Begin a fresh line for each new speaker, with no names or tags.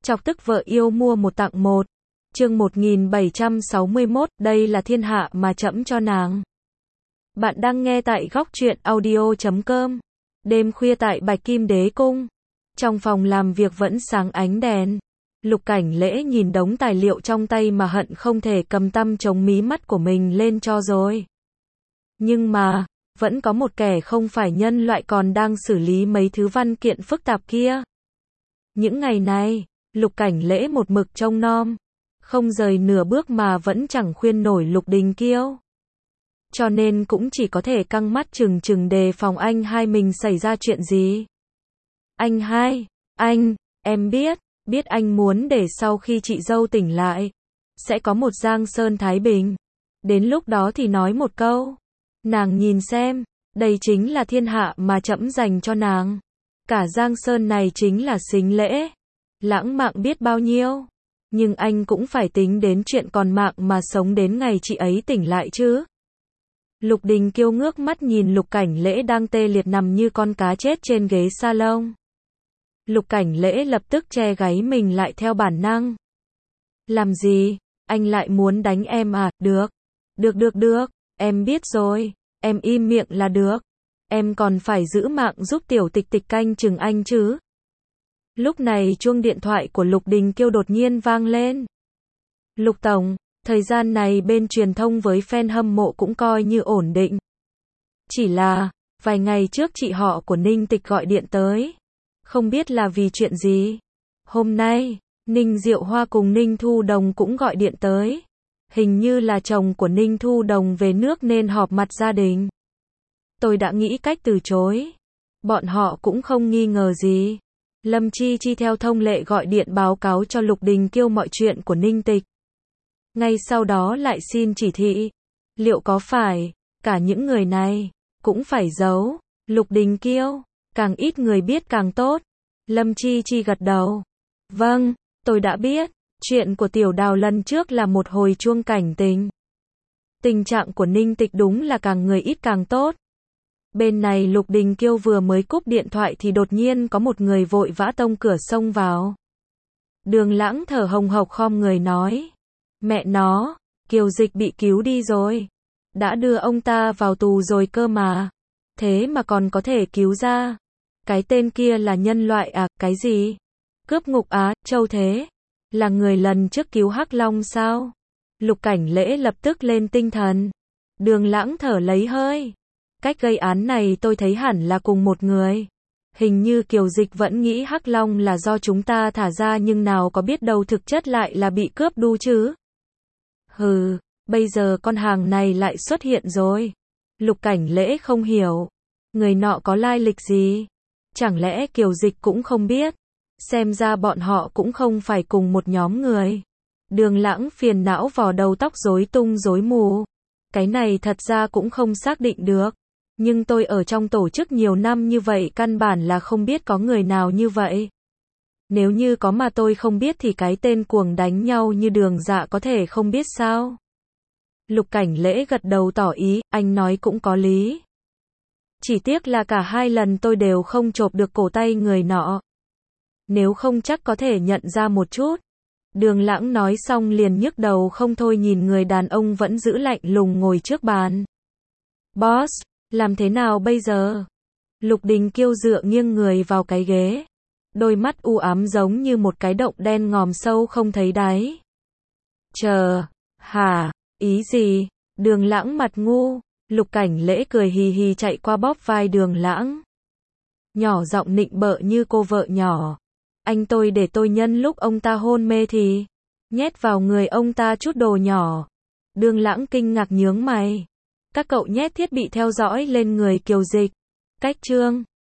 Chọc tức vợ yêu mua một tặng một. Chương 1761, đây là thiên hạ mà trẫm cho nàng. Bạn đang nghe tại góc truyện audio.com. Đêm khuya tại Bạch Kim Đế Cung. Trong phòng làm việc vẫn sáng ánh đèn. Lục Cảnh Lễ nhìn đống tài liệu trong tay mà hận không thể cầm tăm chống mí mắt của mình lên cho rồi. Nhưng mà, vẫn có một kẻ không phải nhân loại còn đang xử lý mấy thứ văn kiện phức tạp kia. Những ngày này, Lục Cảnh Lễ một mực trông nom, không rời nửa bước mà vẫn chẳng khuyên nổi Lục Đình Kiêu. Cho nên cũng chỉ có thể căng mắt trừng trừng đề phòng anh hai mình xảy ra chuyện gì. Anh hai, em biết anh muốn để sau khi chị dâu tỉnh lại, sẽ có một Giang Sơn Thái Bình. Đến lúc đó thì nói một câu, nàng nhìn xem, đây chính là thiên hạ mà trẫm dành cho nàng. Cả Giang Sơn này chính là Sính Lễ. Lãng mạn biết bao nhiêu. Nhưng anh cũng phải tính đến chuyện còn mạng mà sống đến ngày chị ấy tỉnh lại chứ. Lục Đình Kiêu ngước mắt nhìn Lục Cảnh Lễ đang tê liệt nằm như con cá chết trên ghế salon. Lục Cảnh Lễ lập tức che gáy mình lại theo bản năng. Làm gì? Anh lại muốn đánh em à? Được, em biết rồi, em im miệng là được. Em còn phải giữ mạng giúp tiểu tịch tịch canh chừng anh chứ. Lúc này chuông điện thoại của Lục Đình Kiêu đột nhiên vang lên. Lục Tổng, thời gian này bên truyền thông với fan hâm mộ cũng coi như ổn định. Chỉ là, vài ngày trước chị họ của Ninh Tịch gọi điện tới. Không biết là vì chuyện gì. Hôm nay, Ninh Diệu Hoa cùng Ninh Thu Đồng cũng gọi điện tới. Hình như là chồng của Ninh Thu Đồng về nước nên họp mặt gia đình. Tôi đã nghĩ cách từ chối. Bọn họ cũng không nghi ngờ gì. Lâm Chi Chi theo thông lệ gọi điện báo cáo cho Lục Đình Kiêu mọi chuyện của Ninh Tịch. Ngay sau đó lại xin chỉ thị. Liệu có phải, cả những người này, cũng phải giấu, Lục Đình Kiêu, càng ít người biết càng tốt. Lâm Chi Chi gật đầu. Vâng, tôi đã biết, chuyện của Tiểu Đào lần trước là một hồi chuông cảnh tình. Tình trạng của Ninh Tịch đúng là càng người ít càng tốt. Bên này Lục Đình Kiêu vừa mới cúp điện thoại thì đột nhiên có một người vội vã tông cửa xông vào. Đường Lãng thở hồng hộc khom người nói. Mẹ nó, Kiều Dịch bị cứu đi rồi. Đã đưa ông ta vào tù rồi cơ mà. Thế mà còn có thể cứu ra. Cái tên kia là nhân loại à, cái gì? Cướp ngục Á, Châu thế? Là người lần trước cứu Hắc Long sao? Lục Cảnh Lễ lập tức lên tinh thần. Đường Lãng thở lấy hơi. Cách gây án này tôi thấy hẳn là cùng một người. Hình như Kiều Dịch vẫn nghĩ Hắc Long là do chúng ta thả ra nhưng nào có biết đâu thực chất lại là bị cướp đu chứ. Hừ, bây giờ con hàng này lại xuất hiện rồi. Lục Cảnh Lễ không hiểu. Người nọ có lai lịch gì? Chẳng lẽ Kiều Dịch cũng không biết? Xem ra bọn họ cũng không phải cùng một nhóm người. Đường Lãng phiền não vò đầu tóc rối tung rối mù. Cái này thật ra cũng không xác định được. Nhưng tôi ở trong tổ chức nhiều năm như vậy căn bản là không biết có người nào như vậy. Nếu như có mà tôi không biết thì cái tên cuồng đánh nhau như Đường Dạ có thể không biết sao? Lục Cảnh Lễ gật đầu tỏ ý, anh nói cũng có lý. Chỉ tiếc là cả hai lần tôi đều không chộp được cổ tay người nọ. Nếu không chắc có thể nhận ra một chút. Đường Lãng nói xong liền nhức đầu không thôi nhìn người đàn ông vẫn giữ lạnh lùng ngồi trước bàn. Boss, làm thế nào bây giờ? Lục Đình Kiêu dựa nghiêng người vào cái ghế. Đôi mắt u ám giống như một cái động đen ngòm sâu không thấy đáy. Hả, ý gì? Đường Lãng mặt ngu. Lục Cảnh Lễ cười hì hì chạy qua bóp vai Đường Lãng. Nhỏ giọng nịnh bợ như cô vợ nhỏ. Anh tôi để tôi nhân lúc ông ta hôn mê thì nhét vào người ông ta chút đồ nhỏ. Đường Lãng kinh ngạc nhướng mày. Các cậu nhét thiết bị theo dõi lên người Kiều Dịch. Cách chương